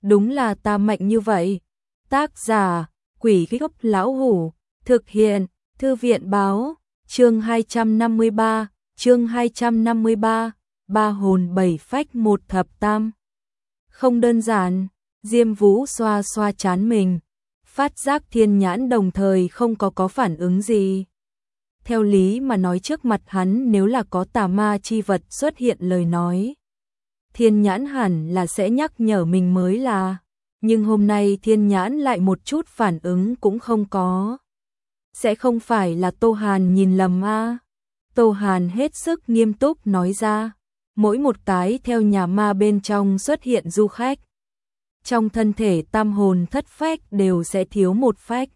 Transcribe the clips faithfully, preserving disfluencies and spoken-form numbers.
đúng là ta mạnh như vậy. Tác giả, Quỷ Gốc Lão Hủ, thực hiện, Thư viện Báo, chương hai trăm năm mươi ba, chương hai trăm năm mươi ba, ba hồn bảy phách một thập tam. Không đơn giản, Diêm Vũ xoa xoa trán mình, phát giác Thiên Nhãn đồng thời không có có phản ứng gì. Theo lý mà nói trước mặt hắn nếu là có tà ma chi vật xuất hiện lời nói, Thiên Nhãn hẳn là sẽ nhắc nhở mình mới là, nhưng hôm nay Thiên Nhãn lại một chút phản ứng cũng không có. Sẽ không phải là Tô Hàn nhìn lầm a? Tô Hàn hết sức nghiêm túc nói ra, mỗi một cái theo nhà ma bên trong xuất hiện du khách, trong thân thể tam hồn thất phách đều sẽ thiếu một phách.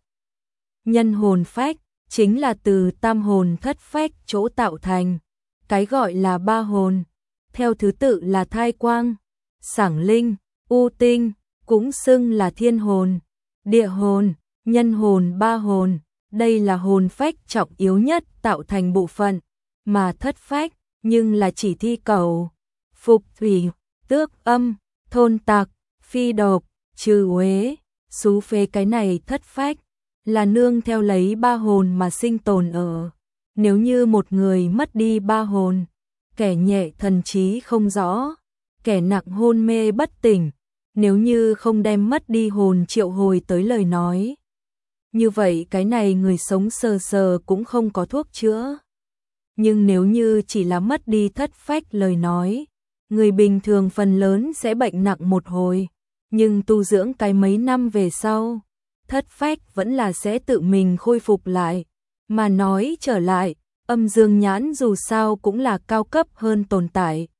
Nhân hồn phách chính là từ tam hồn thất phách chỗ tạo thành, cái gọi là ba hồn, theo thứ tự là thai quang, sảng linh, u tinh, cũng xưng là thiên hồn, địa hồn, nhân hồn, ba hồn. Đây là hồn phách trọng yếu nhất tạo thành bộ phận, mà thất phách nhưng là chỉ thi cầu, phục thủy, tước âm, thôn tạc, phi độc, trừ uế, xú phế. Cái này thất phách là nương theo lấy ba hồn mà sinh tồn ở. Nếu như một người mất đi ba hồn, kẻ nhẹ thần trí không rõ, kẻ nặng hôn mê bất tỉnh, nếu như không đem mất đi hồn triệu hồi tới lời nói, như vậy cái này người sống sờ sờ cũng không có thuốc chữa. Nhưng nếu như chỉ là mất đi thất phách lời nói, người bình thường phần lớn sẽ bệnh nặng một hồi, nhưng tu dưỡng cái mấy năm về sau, thất phách vẫn là sẽ tự mình khôi phục lại. Mà nói trở lại, âm dương nhãn dù sao cũng là cao cấp hơn tồn tại.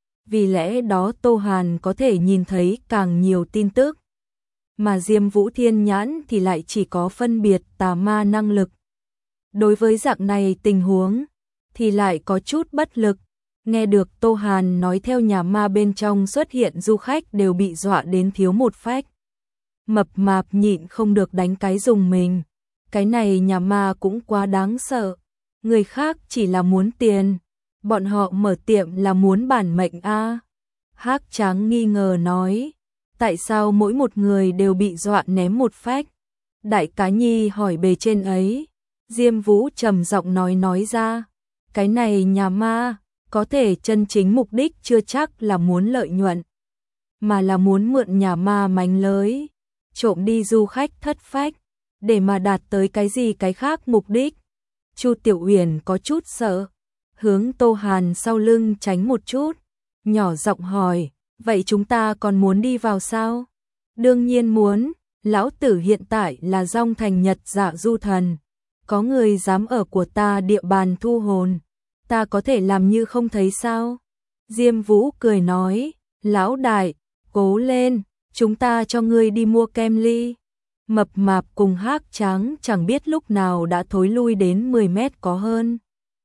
Vì lẽ đó Tô Hàn có thể nhìn thấy càng nhiều tin tức, mà Diêm Vũ Thiên Nhãn thì lại chỉ có phân biệt tà ma năng lực. Đối với dạng này tình huống thì lại có chút bất lực. Nghe được Tô Hàn nói theo nhà ma bên trong xuất hiện du khách đều bị dọa đến thiếu một phách, mập mạp nhịn không được đánh cái dùng mình. Cái này nhà ma cũng quá đáng sợ. Người khác chỉ là muốn tiền, bọn họ mở tiệm là muốn bản mệnh a. Hắc Tráng nghi ngờ nói, tại sao mỗi một người đều bị dọa ném một phách? Đại Cá Nhi hỏi bề trên ấy. Diêm Vũ trầm giọng nói nói ra, cái này nhà ma có thể chân chính mục đích chưa chắc là muốn lợi nhuận, mà là muốn mượn nhà ma mánh lới, trộm đi du khách thất phách, để mà đạt tới cái gì cái khác mục đích. Chu Tiểu Uyển có chút sợ, hướng Tô Hàn sau lưng tránh một chút, nhỏ giọng hỏi, vậy chúng ta còn muốn đi vào sao? Đương nhiên muốn, lão tử hiện tại là Dong Thành Nhật Dạ Du Thần, có người dám ở của ta địa bàn thu hồn, ta có thể làm như không thấy sao? Diêm Vũ cười nói, lão đại, cố lên, chúng ta cho ngươi đi mua kem ly. Mập mạp cùng Hắc Tráng chẳng biết lúc nào đã thối lui đến mười mét có hơn.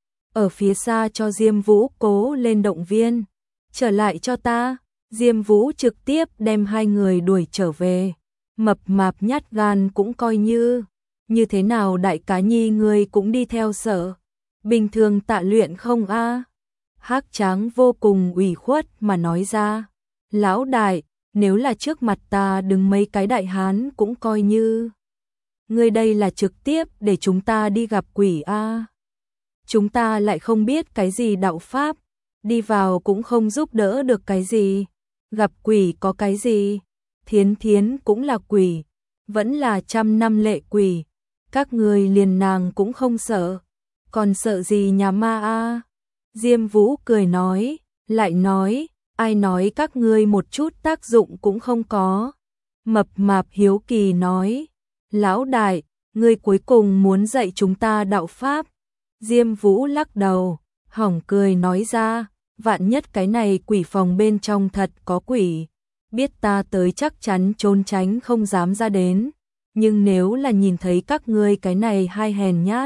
Ở phía xa cho Diêm Vũ cố lên động viên, trở lại cho ta. Diêm Vũ trực tiếp đem hai người đuổi trở về. Mập mạp nhát gan cũng coi như, như thế nào Đại Cá Nhi ngươi cũng đi theo sợ, bình thường tạ luyện không a? Hắc Tráng vô cùng ủy khuất mà nói ra, lão đại, nếu là trước mặt ta đứng mấy cái đại hán cũng coi như. Ngươi đây là trực tiếp để chúng ta đi gặp quỷ a. Chúng ta lại không biết cái gì đạo pháp, đi vào cũng không giúp đỡ được cái gì. Gặp quỷ có cái gì? Thiến Thiến cũng là quỷ, vẫn là trăm năm lệ quỷ, các người liền nàng cũng không sợ, còn sợ gì nhà ma a? Diêm Vũ cười nói, lại nói, ai nói các ngươi một chút tác dụng cũng không có. Mập mạp hiếu kỳ nói, lão đại, ngươi cuối cùng muốn dạy chúng ta đạo pháp. Diêm Vũ lắc đầu, hỏng cười nói ra, vạn nhất cái này quỷ phòng bên trong thật có quỷ, biết ta tới chắc chắn trốn tránh không dám ra đến, nhưng nếu là nhìn thấy các ngươi cái này hai hèn nhát,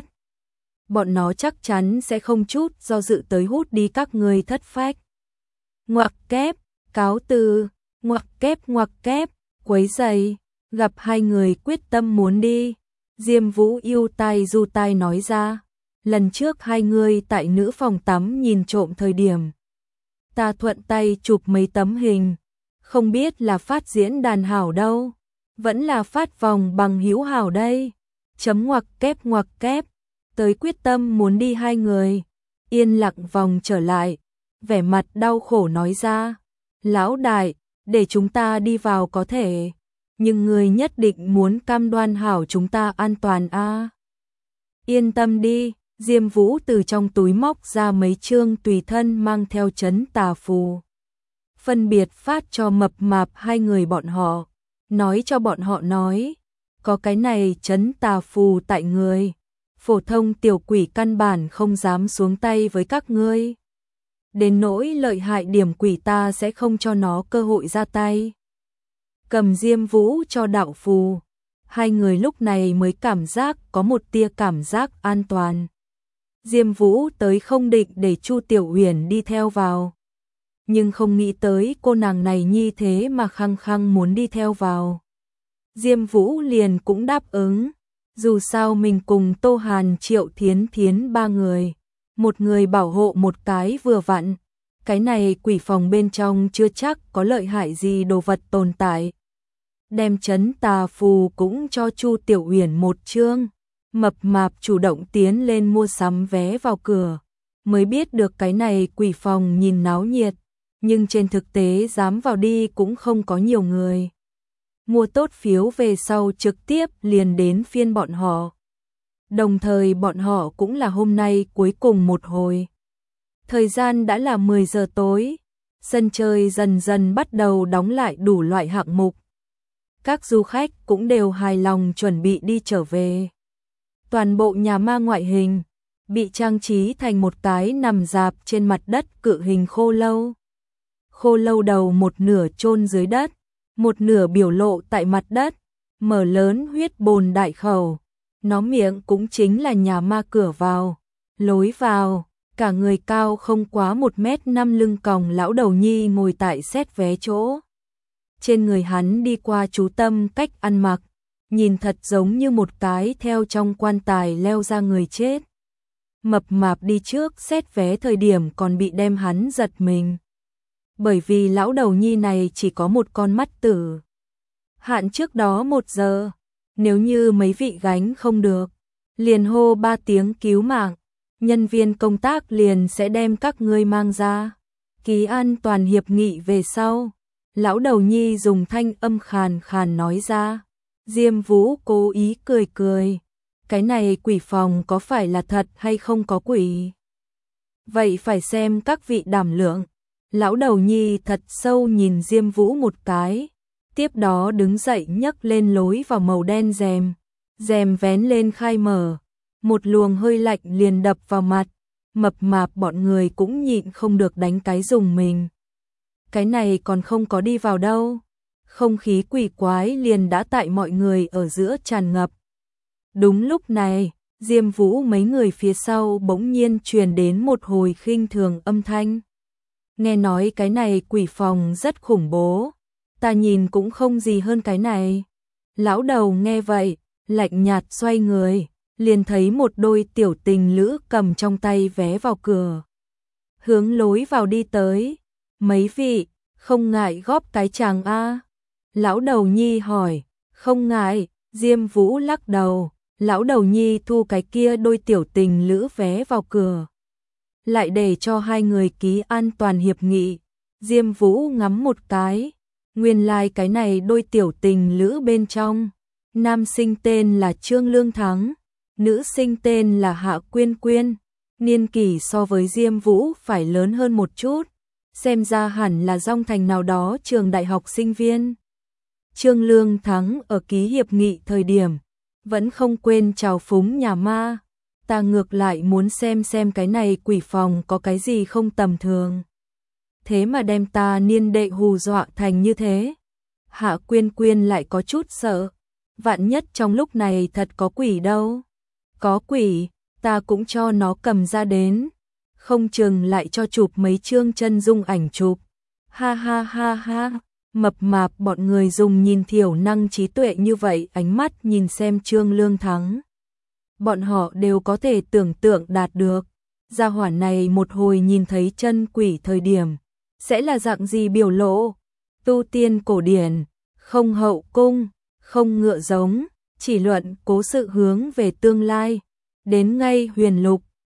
bọn nó chắc chắn sẽ không chút do dự tới hút đi các ngươi thất phách. Ngoặc kép, cáo từ, ngoặc kép ngoặc kép, quấy giày, gặp hai người quyết tâm muốn đi. Diêm Vũ yêu tai du tai nói ra, lần trước hai người tại nữ phòng tắm nhìn trộm thời điểm, ta thuận tay chụp mấy tấm hình, Không biết là phát diễn đàn hảo đâu, vẫn là phát vòng bằng hữu hảo đây. Chấm ngoặc kép ngoặc kép, tới quyết tâm muốn đi hai người. Yên lặng vòng trở lại, vẻ mặt đau khổ nói ra. Lão đại, để chúng ta đi vào có thể, nhưng người nhất định muốn cam đoan hảo chúng ta an toàn a. À. Yên tâm đi, Diêm Vũ từ trong túi móc ra mấy chương tùy thân mang theo trấn tà phù. Phân biệt phát cho mập mạp hai người bọn họ, nói cho bọn họ nói, có cái này trấn tà phù tại người, phổ thông tiểu quỷ căn bản không dám xuống tay với các ngươi. Đến nỗi lợi hại điểm quỷ ta sẽ không cho nó cơ hội ra tay. Cầm Diêm Vũ cho đạo phù, hai người lúc này mới cảm giác có một tia cảm giác an toàn. Diêm Vũ tới không định để Chu Tiểu Uyển đi theo vào, nhưng không nghĩ tới cô nàng này nhi thế mà khăng khăng muốn đi theo vào. Diêm Vũ liền cũng đáp ứng, dù sao mình cùng Tô Hàn, Triệu Thiến Thiến ba người, một người bảo hộ một cái vừa vặn. Cái này quỷ phòng bên trong chưa chắc có lợi hại gì đồ vật tồn tại. Đem trấn tà phù cũng cho Chu Tiểu Uyển một chương. Mập mạp chủ động tiến lên mua sắm vé vào cửa, mới biết được cái này quỷ phòng nhìn náo nhiệt, nhưng trên thực tế dám vào đi cũng không có nhiều người. Mua tốt phiếu về sau trực tiếp liền đến phiên bọn họ. Đồng thời bọn họ cũng là hôm nay cuối cùng một hồi. Thời gian đã là mười giờ tối, sân chơi dần dần bắt đầu đóng lại đủ loại hạng mục. Các du khách cũng đều hài lòng chuẩn bị đi trở về. Toàn bộ nhà ma ngoại hình bị trang trí thành một cái nằm rạp trên mặt đất cự hình khô lâu. Khô lâu đầu một nửa chôn dưới đất, một nửa biểu lộ tại mặt đất, mở lớn huyết bồn đại khẩu. Nó miệng cũng chính là nhà ma cửa vào, lối vào. Cả người cao không quá một mét năm lưng còng lão đầu nhi ngồi tại xét vé chỗ. Trên người hắn đi qua chú tâm cách ăn mặc, nhìn thật giống như một cái theo trong quan tài leo ra người chết. Mập mạp đi trước xét vé thời điểm còn bị đem hắn giật mình. Bởi vì lão đầu nhi này chỉ có một con mắt tử. Hạn trước đó một giờ, nếu như mấy vị gánh không được, liền hô ba tiếng cứu mạng. Nhân viên công tác liền sẽ đem các ngươi mang ra. Ký an toàn hiệp nghị về sau. Lão đầu nhi dùng thanh âm khàn khàn nói ra. Diêm Vũ cố ý cười cười. Cái này quỷ phòng có phải là thật hay không có quỷ? Vậy phải xem các vị đảm lượng. Lão đầu nhi thật sâu nhìn Diêm Vũ một cái. Tiếp đó đứng dậy nhấc lên lối vào màu đen rèm. Rèm vén lên khai mở. Một luồng hơi lạnh liền đập vào mặt, mập mạp bọn người cũng nhịn không được đánh cái dùng mình. Cái này còn không có đi vào đâu, không khí quỷ quái liền đã tại mọi người ở giữa tràn ngập. Đúng lúc này, Diêm Vũ mấy người phía sau bỗng nhiên truyền đến một hồi khinh thường âm thanh. Nghe nói cái này quỷ phòng rất khủng bố, ta nhìn cũng không gì hơn cái này. Lão đầu nghe vậy, lạnh nhạt xoay người. Liền thấy một đôi tiểu tình lữ cầm trong tay vé vào cửa. Hướng lối vào đi tới. Mấy vị, không ngại góp cái chàng a? Lão đầu nhi hỏi. Không ngại, Diêm Vũ lắc đầu. Lão đầu nhi thu cái kia đôi tiểu tình lữ vé vào cửa. Lại để cho hai người ký an toàn hiệp nghị. Diêm Vũ ngắm một cái. Nguyên lai like cái này đôi tiểu tình lữ bên trong. Nam sinh tên là Trương Lương Thắng. Nữ sinh tên là Hạ Quyên Quyên, niên kỷ so với Diêm Vũ phải lớn hơn một chút, xem ra hẳn là dòng thành nào đó trường đại học sinh viên. Trương Lương Thắng ở ký hiệp nghị thời điểm, vẫn không quên chào phúng nhà ma, ta ngược lại muốn xem xem cái này quỷ phòng có cái gì không tầm thường. Thế mà đem ta niên đệ hù dọa thành như thế. Hạ Quyên Quyên lại có chút sợ, vạn nhất trong lúc này thật có quỷ đâu. Có quỷ, ta cũng cho nó cầm ra đến, không chừng lại cho chụp mấy chương chân dung ảnh chụp. Ha ha ha ha, mập mạp bọn người dùng nhìn thiểu năng trí tuệ như vậy ánh mắt nhìn xem Trương Lương Thắng. Bọn họ đều có thể tưởng tượng đạt được, gia hỏa này một hồi nhìn thấy chân quỷ thời điểm, sẽ là dạng gì biểu lộ. tu tiên cổ điển, không hậu cung, không ngựa giống, chỉ luận cố sự hướng về tương lai. Đến ngay huyền lục,